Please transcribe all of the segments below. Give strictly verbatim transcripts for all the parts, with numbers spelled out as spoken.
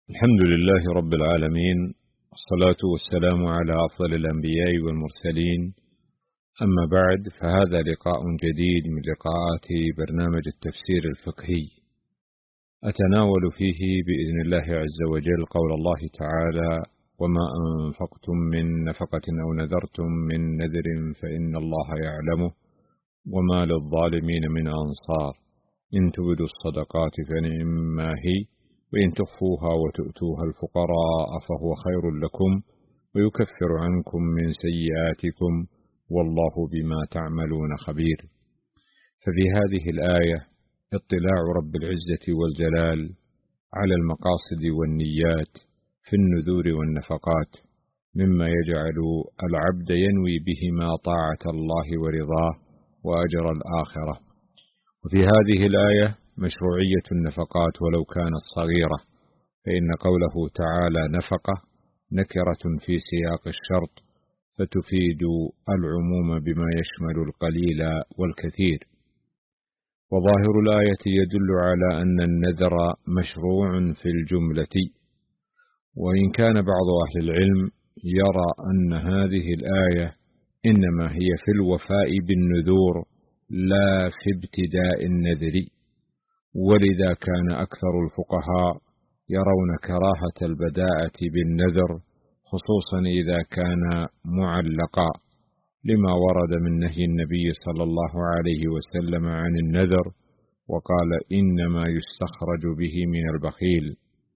الحمد لله رب العالمين، والصلاة والسلام على أفضل الأنبياء والمرسلين. أما بعد، فهذا لقاء جديد من لقاءات برنامج التفسير الفقهي، أتناول فيه بإذن الله عز وجل قول الله تعالى: وما أنفقتم من نفقة أو نذرتم من نذر فإن الله يعلمه وما للظالمين من أنصار إن تبدوا الصدقات فنعما هي وإن تخفوها وتؤتوها الفقراء فهو خير لكم ويكفر عنكم من سيئاتكم والله بما تعملون خبير. ففي هذه الآية اطلاع رب العزة والجلال على المقاصد والنيات في النذور والنفقات، مما يجعل العبد ينوي بهما طاعة الله ورضاه وأجر الآخرة. وفي هذه الآية مشروعية النفقات ولو كانت صغيرة، فإن قوله تعالى نفقة نكرة في سياق الشرط فتفيد العموم بما يشمل القليل والكثير. وظاهر الآية يدل على أن النذر مشروع في الجملة، وإن كان بعض أهل العلم يرى أن هذه الآية إنما هي في الوفاء بالنذور لا في ابتداء النذر، ولذا كان أكثر الفقهاء يرون كراهة البداءة بالنذر، خصوصا إذا كان معلقا، لما ورد من نهي النبي صلى الله عليه وسلم عن النذر، وقال إنما يستخرج به من البخيل.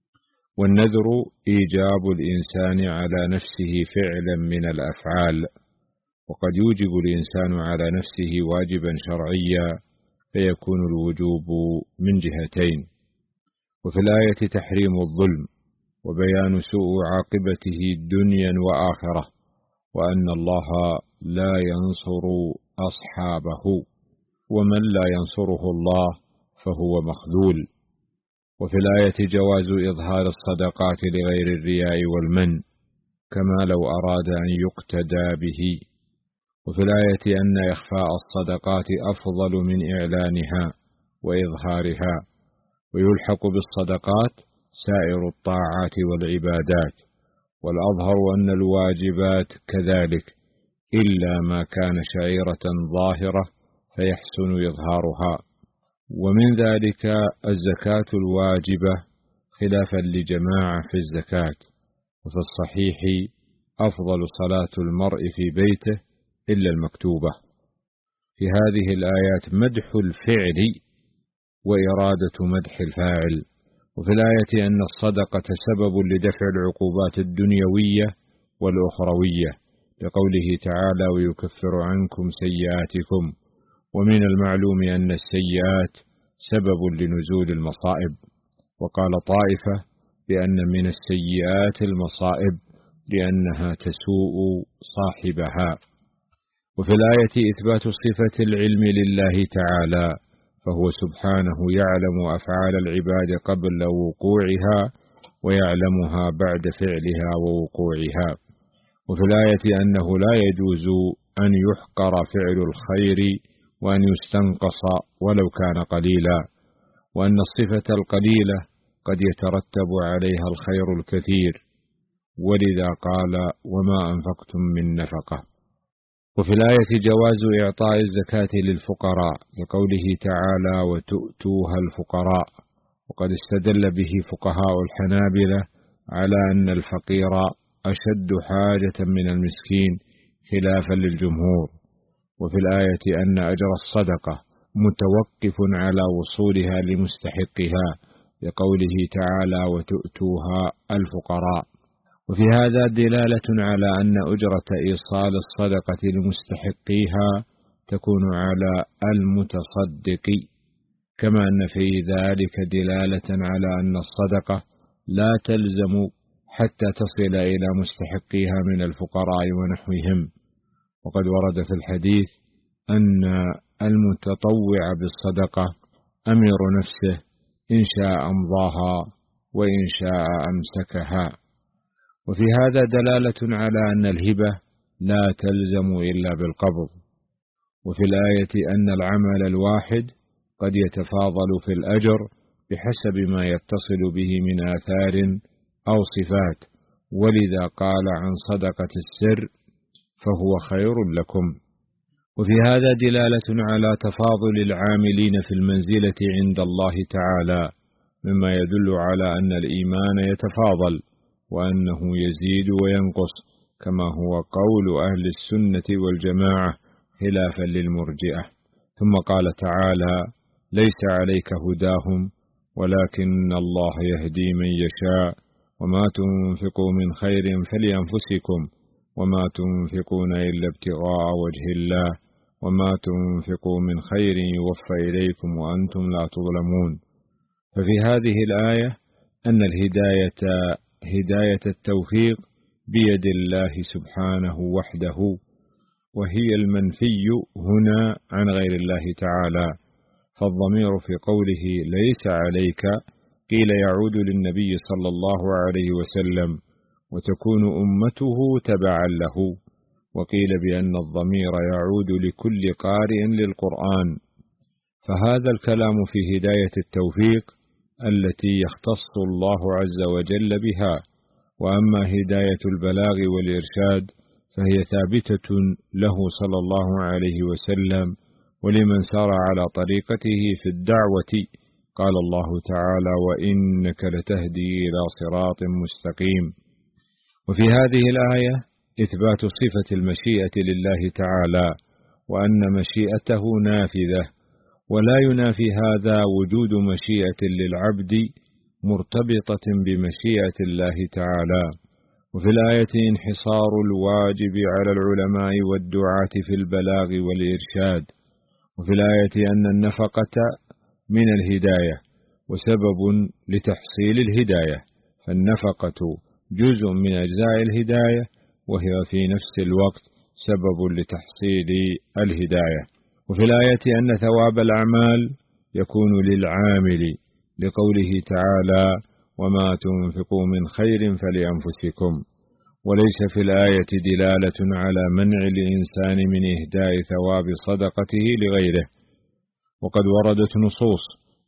والنذر إيجاب الإنسان على نفسه فعلا من الأفعال، وقد يوجب الإنسان على نفسه واجبا شرعيا فيكون الوجوب من جهتين. وفي الآية تحريم الظلم وبيان سوء عاقبته دنيا وآخرة، وأن الله لا ينصر أصحابه، ومن لا ينصره الله فهو مخذول. وفي الآية جواز إظهار الصدقات لغير الرياء والمن، كما لو أراد أن يقتدى به. وفي الآية أن إخفاء الصدقات أفضل من إعلانها وإظهارها، ويلحق بالصدقات سائر الطاعات والعبادات، والأظهر أن الواجبات كذلك، إلا ما كان شعيرة ظاهرة فيحسن إظهارها. ومن ذلك الزكاة الواجبة خلافا لجماعة في الزكاة. وفي الصحيح أفضل صلاة المرء في بيته إلا المكتوبة. في هذه الآيات مدح الفعل وإرادة مدح الفاعل. وفي الآية أن الصدقة سبب لدفع العقوبات الدنيوية والأخروية، لقوله تعالى ويكفر عنكم سيئاتكم. ومن المعلوم أن السيئات سبب لنزول المصائب، وقال طائفة بأن من السيئات المصائب لأنها تسوء صاحبها. وفي الآية إثبات صفة العلم لله تعالى، فهو سبحانه يعلم أفعال العباد قبل وقوعها ويعلمها بعد فعلها ووقوعها. وفي الآية أنه لا يجوز أن يحقر فعل الخير وأن يستنقص ولو كان قليلا، وأن الصفة القليلة قد يترتب عليها الخير الكثير، ولذا قال وما أنفقتم من نفقة. وفي الآية جواز إعطاء الزكاة للفقراء، لقوله تعالى وتؤتوها الفقراء، وقد استدل به فقهاء الحنابلة على أن الفقير أشد حاجة من المسكين خلافا للجمهور. وفي الآية أن أجر الصدقة متوقف على وصولها لمستحقها، لقوله تعالى وتؤتوها الفقراء. وفي هذا دلالة على أن أجرة إيصال الصدقة لمستحقيها تكون على المتصدق، كما أن في ذلك دلالة على أن الصدقة لا تلزم حتى تصل إلى مستحقيها من الفقراء ونحوهم. وقد ورد في الحديث أن المتطوع بالصدقة أمير نفسه، إن شاء أمضاها وإن شاء أمسكها. وفي هذا دلالة على أن الهبة لا تلزم إلا بالقبض. وفي الآية أن العمل الواحد قد يتفاضل في الأجر بحسب ما يتصل به من آثار أو صفات، ولذا قال عن صدقة السر فهو خير لكم. وفي هذا دلالة على تفاضل العاملين في المنزلة عند الله تعالى، مما يدل على أن الإيمان يتفاضل وأنه يزيد وينقص، كما هو قول أهل السنة والجماعة خلافا للمرجئة. ثم قال تعالى: ليس عليك هداهم ولكن الله يهدي من يشاء وما تنفقوا من خير فلأنفسكم وما تنفقون إلا ابتغاء وجه الله وما تنفقوا من خير يوفى إليكم وأنتم لا تظلمون. ففي هذه الآية أن الهداية هداية التوفيق بيد الله سبحانه وحده، وهي المنفي هنا عن غير الله تعالى. فالضمير في قوله ليس عليك قيل يعود للنبي صلى الله عليه وسلم وتكون أمته تبعا له، وقيل بأن الضمير يعود لكل قارئ للقرآن. فهذا الكلام في هداية التوفيق التي يختص الله عز وجل بها، وأما هداية البلاغ والإرشاد فهي ثابتة له صلى الله عليه وسلم ولمن سار على طريقته في الدعوة. قال الله تعالى: وإنك لتهدي إلى صراط مستقيم. وفي هذه الآية إثبات صفة المشيئة لله تعالى، وأن مشيئته نافذة، ولا ينافي هذا وجود مشيئة للعبد مرتبطة بمشيئة الله تعالى. وفي الآية انحصار الواجب على العلماء والدعاة في البلاغ والإرشاد. وفي الآية أن النفقة من الهداية وسبب لتحصيل الهداية، فالنفقة جزء من أجزاء الهداية وهي في نفس الوقت سبب لتحصيل الهداية. وفي الآية أن ثواب الأعمال يكون للعامل، لقوله تعالى: وما تنفقوا من خير فلأنفسكم. وليس في الآية دلالة على منع الإنسان من إهداء ثواب صدقته لغيره، وقد وردت نصوص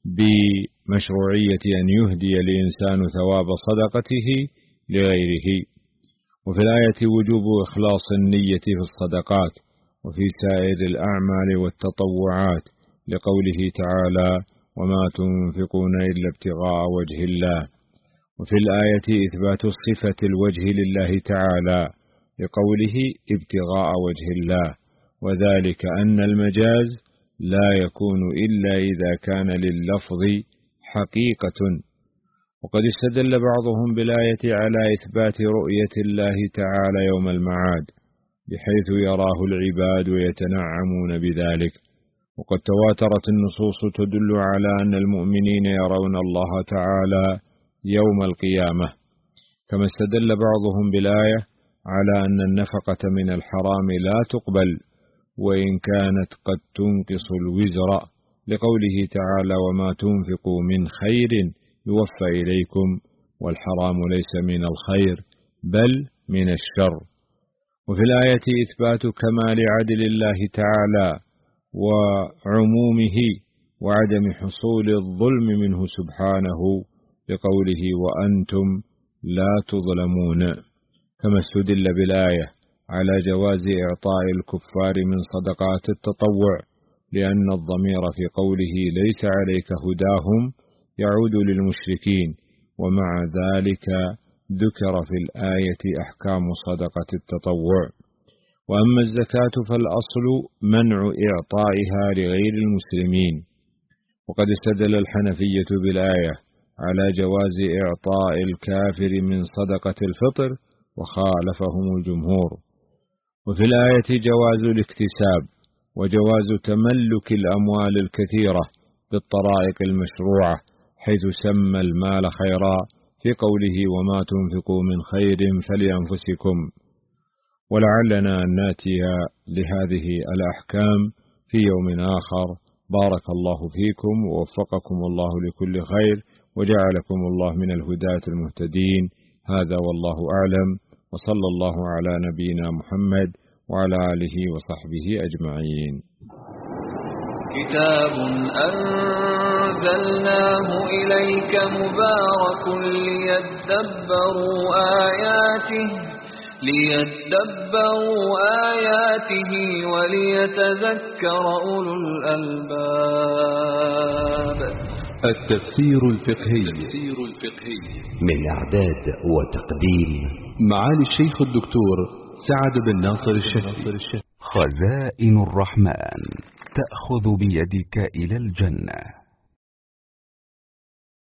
بمشروعية أن يهدي الإنسان ثواب صدقته لغيره. وفي الآية وجوب إخلاص النية في الصدقات وفي سائر الأعمال والتطوعات، لقوله تعالى: وما تنفقون إلا ابتغاء وجه الله. وفي الآية إثبات صفة الوجه لله تعالى، لقوله: ابتغاء وجه الله، وذلك أن المجاز لا يكون إلا إذا كان لللفظ حقيقة. وقد استدل بعضهم بالآية على إثبات رؤية الله تعالى يوم المعاد، بحيث يراه العباد ويتنعمون بذلك. وقد تواترت النصوص تدل على أن المؤمنين يرون الله تعالى يوم القيامة، كما استدل بعضهم بالآية على أن النفقة من الحرام لا تقبل وإن كانت قد تنقص الوزر، لقوله تعالى: وما تنفقوا من خير يوفى إليكم والحرام ليس من الخير بل من الشر. وفي الآية إثبات كمال عدل الله تعالى وعمومه وعدم حصول الظلم منه سبحانه، لقوله: وأنتم لا تظلمون. كما استدل بالآية على جواز إعطاء الكفار من صدقات التطوع، لأن الضمير في قوله ليس عليك هداهم يعود للمشركين، ومع ذلك ذكر في الآية أحكام صدقة التطوع. وأما الزكاة فالأصل منع إعطائها لغير المسلمين. وقد استدل الحنفية بالآية على جواز إعطاء الكافر من صدقة الفطر، وخالفهم الجمهور. وفي الآية جواز الاكتساب وجواز تملك الأموال الكثيرة بالطرائق المشروعة، حيث سمى المال خيرا في قوله: وما تنفقوا من خير فلأنفسكم. ولعلنا أن نأتي لهذه الأحكام في يوم آخر. بارك الله فيكم ووفقكم الله لكل خير، وجعلكم الله من الهداة المهتدين. هذا والله أعلم، وصلى الله على نبينا محمد وعلى آله وصحبه أجمعين. كتاب أنزلناه إليك مبارك ليدبروا آياته ليدبروا آياته وليتذكر أولو الألباب. التفسير الفقهي من إعداد وتقديم معالي الشيخ الدكتور سعد بن ناصر الشهري. خزائن الرحمن تأخذ بيدك إلى الجنة.